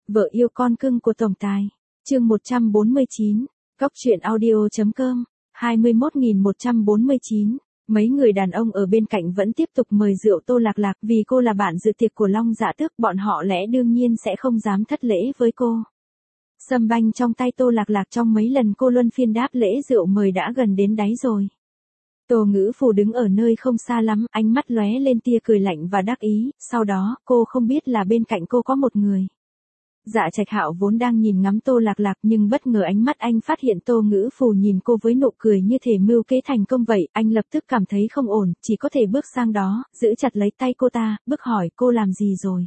Vợ yêu con cưng của tổng tài. Chương 149. Cóc truyện audio.com. 21.149. Mấy người đàn ông ở bên cạnh vẫn tiếp tục mời rượu Tô Lạc Lạc vì cô là bạn dự tiệc của Long Dạ Tước, bọn họ lẽ đương nhiên sẽ không dám thất lễ với cô. Sâm banh trong tay Tô Lạc Lạc trong mấy lần cô luân phiên đáp lễ rượu mời đã gần đến đáy rồi. Tô Ngữ Phù đứng ở nơi không xa lắm, ánh mắt lóe lên tia cười lạnh và đắc ý, sau đó, cô không biết là bên cạnh cô có một người. Dạ Trạch Hạo vốn đang nhìn ngắm Tô Lạc Lạc nhưng bất ngờ ánh mắt anh phát hiện Tô Ngữ Phù nhìn cô với nụ cười như thể mưu kế thành công vậy, anh lập tức cảm thấy không ổn, chỉ có thể bước sang đó, giữ chặt lấy tay cô ta, bước hỏi cô làm gì rồi.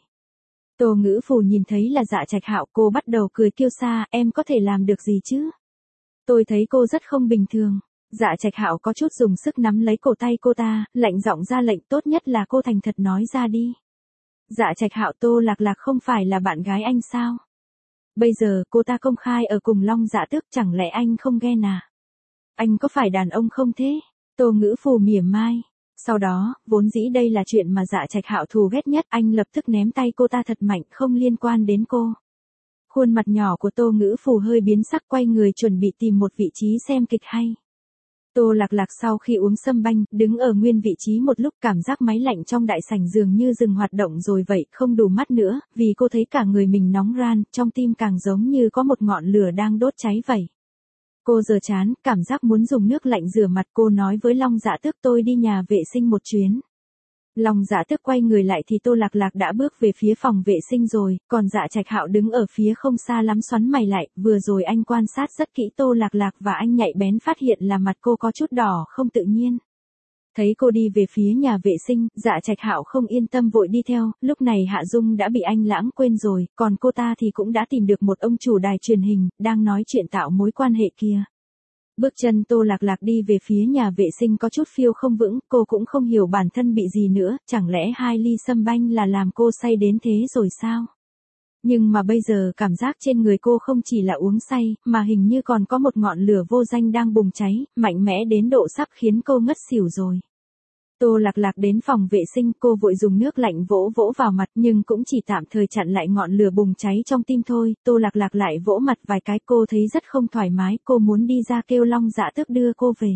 Tô Ngữ Phù nhìn thấy là Dạ Trạch Hạo, cô bắt đầu cười kiêu sa, em có thể làm được gì chứ? Tôi thấy cô rất không bình thường. Dạ Trạch Hạo có chút dùng sức nắm lấy cổ tay cô ta, lạnh giọng ra lệnh, tốt nhất là cô thành thật nói ra đi. Dạ Trạch Hạo, Tô Lạc Lạc không phải là bạn gái anh sao? Bây giờ cô ta công khai ở cùng Long Dạ Tước, chẳng lẽ anh không ghen à? Anh có phải đàn ông không thế? Tô Ngữ Phù mỉa mai. Sau đó, vốn dĩ đây là chuyện mà Dạ Trạch Hạo thù ghét nhất, anh lập tức ném tay cô ta thật mạnh, không liên quan đến cô. Khuôn mặt nhỏ của Tô Ngữ Phù hơi biến sắc, quay người chuẩn bị tìm một vị trí xem kịch hay. Tô Lạc Lạc sau khi uống sâm banh, đứng ở nguyên vị trí một lúc, cảm giác máy lạnh trong đại sảnh dường như dừng hoạt động rồi vậy, không đủ mắt nữa, vì cô thấy cả người mình nóng ran, trong tim càng giống như có một ngọn lửa đang đốt cháy vậy. Cô giơ trán, cảm giác muốn dùng nước lạnh rửa mặt, cô nói với Long Dạ Tước, tôi đi nhà vệ sinh một chuyến. Long Dạ Tước quay người lại thì Tô Lạc Lạc đã bước về phía phòng vệ sinh rồi, còn Dạ Trạch Hạo đứng ở phía không xa lắm xoắn mày lại, vừa rồi anh quan sát rất kỹ Tô Lạc Lạc và anh nhạy bén phát hiện là mặt cô có chút đỏ không tự nhiên. Thấy cô đi về phía nhà vệ sinh, Dạ Trạch Hạo không yên tâm vội đi theo, lúc này Hạ Dung đã bị anh lãng quên rồi, còn cô ta thì cũng đã tìm được một ông chủ đài truyền hình, đang nói chuyện tạo mối quan hệ kia. Bước chân Tô Lạc Lạc đi về phía nhà vệ sinh có chút phiêu không vững, cô cũng không hiểu bản thân bị gì nữa, chẳng lẽ 2 ly sâm banh là làm cô say đến thế rồi sao? Nhưng mà bây giờ cảm giác trên người cô không chỉ là uống say, mà hình như còn có một ngọn lửa vô danh đang bùng cháy, mạnh mẽ đến độ sắp khiến cô ngất xỉu rồi. Tô Lạc Lạc đến phòng vệ sinh, cô vội dùng nước lạnh vỗ vỗ vào mặt nhưng cũng chỉ tạm thời chặn lại ngọn lửa bùng cháy trong tim thôi. Tô Lạc Lạc lại vỗ mặt vài cái, cô thấy rất không thoải mái, cô muốn đi ra kêu Long Dạ Tước đưa cô về.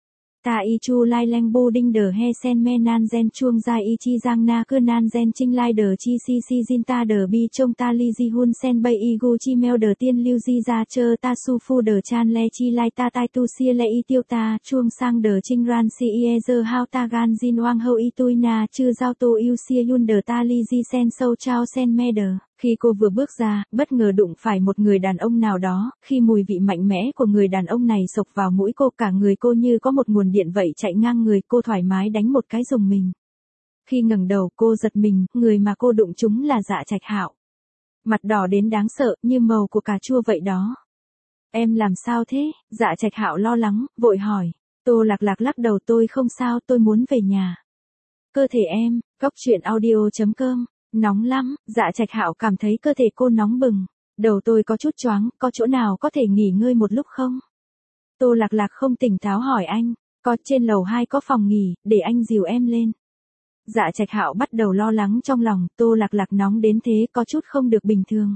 Ta y chu lai leng bu đinh đờ he sen me nan gen chuông gia y chi giang na cơ nan gen trinh lai đờ chi si si jin ta đờ bi trông ta li di hun sen bay y gu chi meo đờ tiên lưu di ra chơ ta su phu đờ chan le chi lai ta tai tu sia le y tiêu ta chuông sang đờ trinh ran si y giờ hao ta gan jin wang hâu y tui na chư giao tu yêu sia yun đờ ta li di sen sâu trao sen me đờ. Khi cô vừa bước ra, bất ngờ đụng phải một người đàn ông nào đó, khi mùi vị mạnh mẽ của người đàn ông này xộc vào mũi cô, cả người cô như có một nguồn điện vậy chạy ngang người, cô thoải mái đánh một cái rùng mình. Khi ngẩng đầu cô giật mình, người mà cô đụng trúng là Dạ Trạch Hạo. Mặt đỏ đến đáng sợ, như màu của cà chua vậy đó. Em làm sao thế? Dạ Trạch Hạo lo lắng, vội hỏi. Tô Lạc Lạc lắc đầu, tôi không sao, tôi muốn về nhà. Cơ thể em, Cóc truyện audio.com. Nóng lắm, Dạ Trạch Hạo cảm thấy cơ thể cô nóng bừng. Đầu tôi có chút choáng, có chỗ nào có thể nghỉ ngơi một lúc không? Tô Lạc Lạc không tỉnh táo hỏi anh, có, trên lầu 2 có phòng nghỉ, để anh dìu em lên. Dạ Trạch Hạo bắt đầu lo lắng trong lòng, Tô Lạc Lạc nóng đến thế có chút không được bình thường.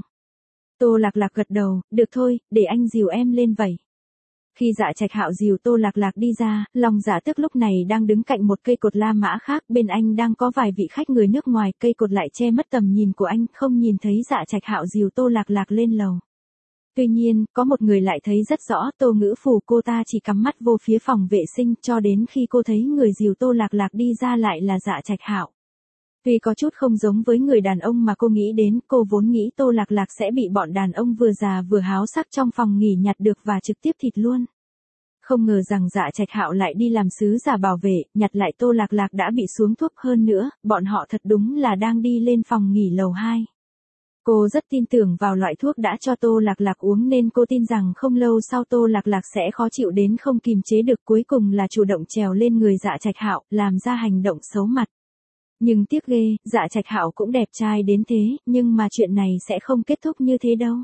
Tô Lạc Lạc gật đầu, được thôi, để anh dìu em lên vậy. Khi Dạ Trạch Hạo dìu Tô Lạc Lạc đi ra, Long Dạ Tước lúc này đang đứng cạnh một cây cột La Mã khác, bên anh đang có vài vị khách người nước ngoài, cây cột lại che mất tầm nhìn của anh, không nhìn thấy Dạ Trạch Hạo dìu Tô Lạc Lạc lên lầu. Tuy nhiên, có một người lại thấy rất rõ, Tô Ngữ Phù, cô ta chỉ cắm mắt vô phía phòng vệ sinh, cho đến khi cô thấy người dìu Tô Lạc Lạc đi ra lại là Dạ Trạch Hạo. Tuy có chút không giống với người đàn ông mà cô nghĩ đến, cô vốn nghĩ Tô Lạc Lạc sẽ bị bọn đàn ông vừa già vừa háo sắc trong phòng nghỉ nhặt được và trực tiếp thịt luôn. Không ngờ rằng Dạ Trạch Hạo lại đi làm sứ giả bảo vệ, nhặt lại Tô Lạc Lạc đã bị xuống thuốc, hơn nữa, bọn họ thật đúng là đang đi lên phòng nghỉ lầu 2. Cô rất tin tưởng vào loại thuốc đã cho Tô Lạc Lạc uống nên cô tin rằng không lâu sau Tô Lạc Lạc sẽ khó chịu đến không kìm chế được, cuối cùng là chủ động trèo lên người Dạ Trạch Hạo, làm ra hành động xấu mặt. Nhưng tiếc ghê, Dạ Trạch Hạo cũng đẹp trai đến thế, nhưng mà chuyện này sẽ không kết thúc như thế đâu.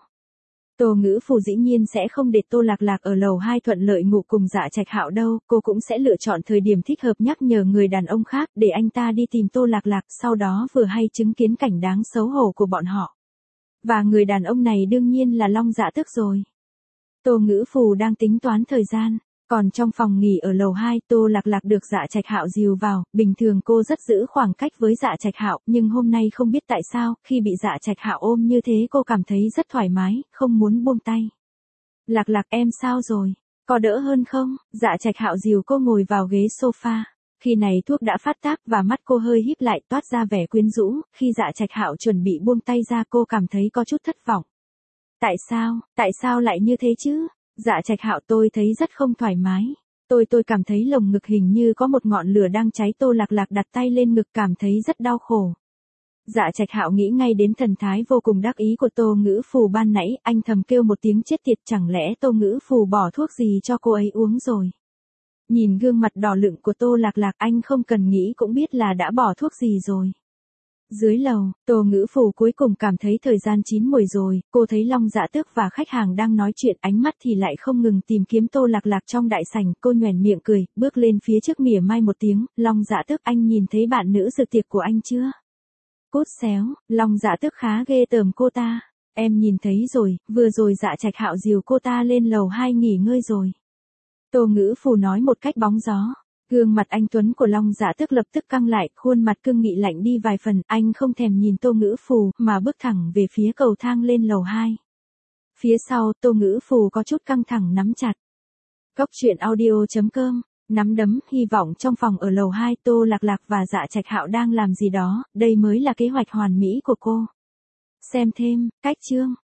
Tô Ngữ Phù dĩ nhiên sẽ không để Tô Lạc Lạc ở lầu 2 thuận lợi ngủ cùng Dạ Trạch Hạo đâu, cô cũng sẽ lựa chọn thời điểm thích hợp nhắc nhở người đàn ông khác để anh ta đi tìm Tô Lạc Lạc, sau đó vừa hay chứng kiến cảnh đáng xấu hổ của bọn họ. Và người đàn ông này đương nhiên là Long Dạ Tước rồi. Tô Ngữ Phù đang tính toán thời gian. Còn trong phòng nghỉ ở lầu 2, Tô Lạc Lạc được Dạ Trạch Hạo dìu vào, bình thường cô rất giữ khoảng cách với Dạ Trạch Hạo, nhưng hôm nay không biết tại sao, khi bị Dạ Trạch Hạo ôm như thế cô cảm thấy rất thoải mái, không muốn buông tay. Lạc Lạc em sao rồi? Có đỡ hơn không? Dạ Trạch Hạo dìu cô ngồi vào ghế sofa. Khi này thuốc đã phát tác và mắt cô hơi híp lại toát ra vẻ quyến rũ, khi Dạ Trạch Hạo chuẩn bị buông tay ra cô cảm thấy có chút thất vọng. Tại sao lại như thế chứ? Dạ Trạch Hạo tôi thấy rất không thoải mái. Tôi cảm thấy lồng ngực hình như có một ngọn lửa đang cháy. Tô Lạc Lạc đặt tay lên ngực cảm thấy rất đau khổ. Dạ Trạch Hạo nghĩ ngay đến thần thái vô cùng đắc ý của Tô Ngữ Phù ban nãy, anh thầm kêu một tiếng chết tiệt, chẳng lẽ Tô Ngữ Phù bỏ thuốc gì cho cô ấy uống rồi. Nhìn gương mặt đỏ lựng của Tô Lạc Lạc anh không cần nghĩ cũng biết là đã bỏ thuốc gì rồi. Dưới lầu, Tô Ngữ Phù cuối cùng cảm thấy thời gian chín muồi rồi, cô thấy Long Dạ Tước và khách hàng đang nói chuyện, ánh mắt thì lại không ngừng tìm kiếm Tô Lạc Lạc trong đại sảnh, cô nhoẻn miệng cười, bước lên phía trước mỉa mai một tiếng, Long Dạ Tước anh nhìn thấy bạn nữ dự tiệc của anh chưa? Cút xéo, Long Dạ Tước khá ghê tởm cô ta, em nhìn thấy rồi, vừa rồi Dạ Trạch Hạo dìu cô ta lên lầu 2 nghỉ ngơi rồi. Tô Ngữ Phù nói một cách bóng gió. Gương mặt anh tuấn của Long Dạ Tước lập tức căng lại, khuôn mặt cương nghị lạnh đi vài phần, anh không thèm nhìn Tô Ngữ Phù, mà bước thẳng về phía cầu thang lên lầu 2. Phía sau, Tô Ngữ Phù có chút căng thẳng nắm chặt. Góc truyện audio.com, nắm đấm, hy vọng trong phòng ở lầu 2 Tô Lạc Lạc và Dạ Trạch Hạo đang làm gì đó, đây mới là kế hoạch hoàn mỹ của cô. Xem thêm, cách chương.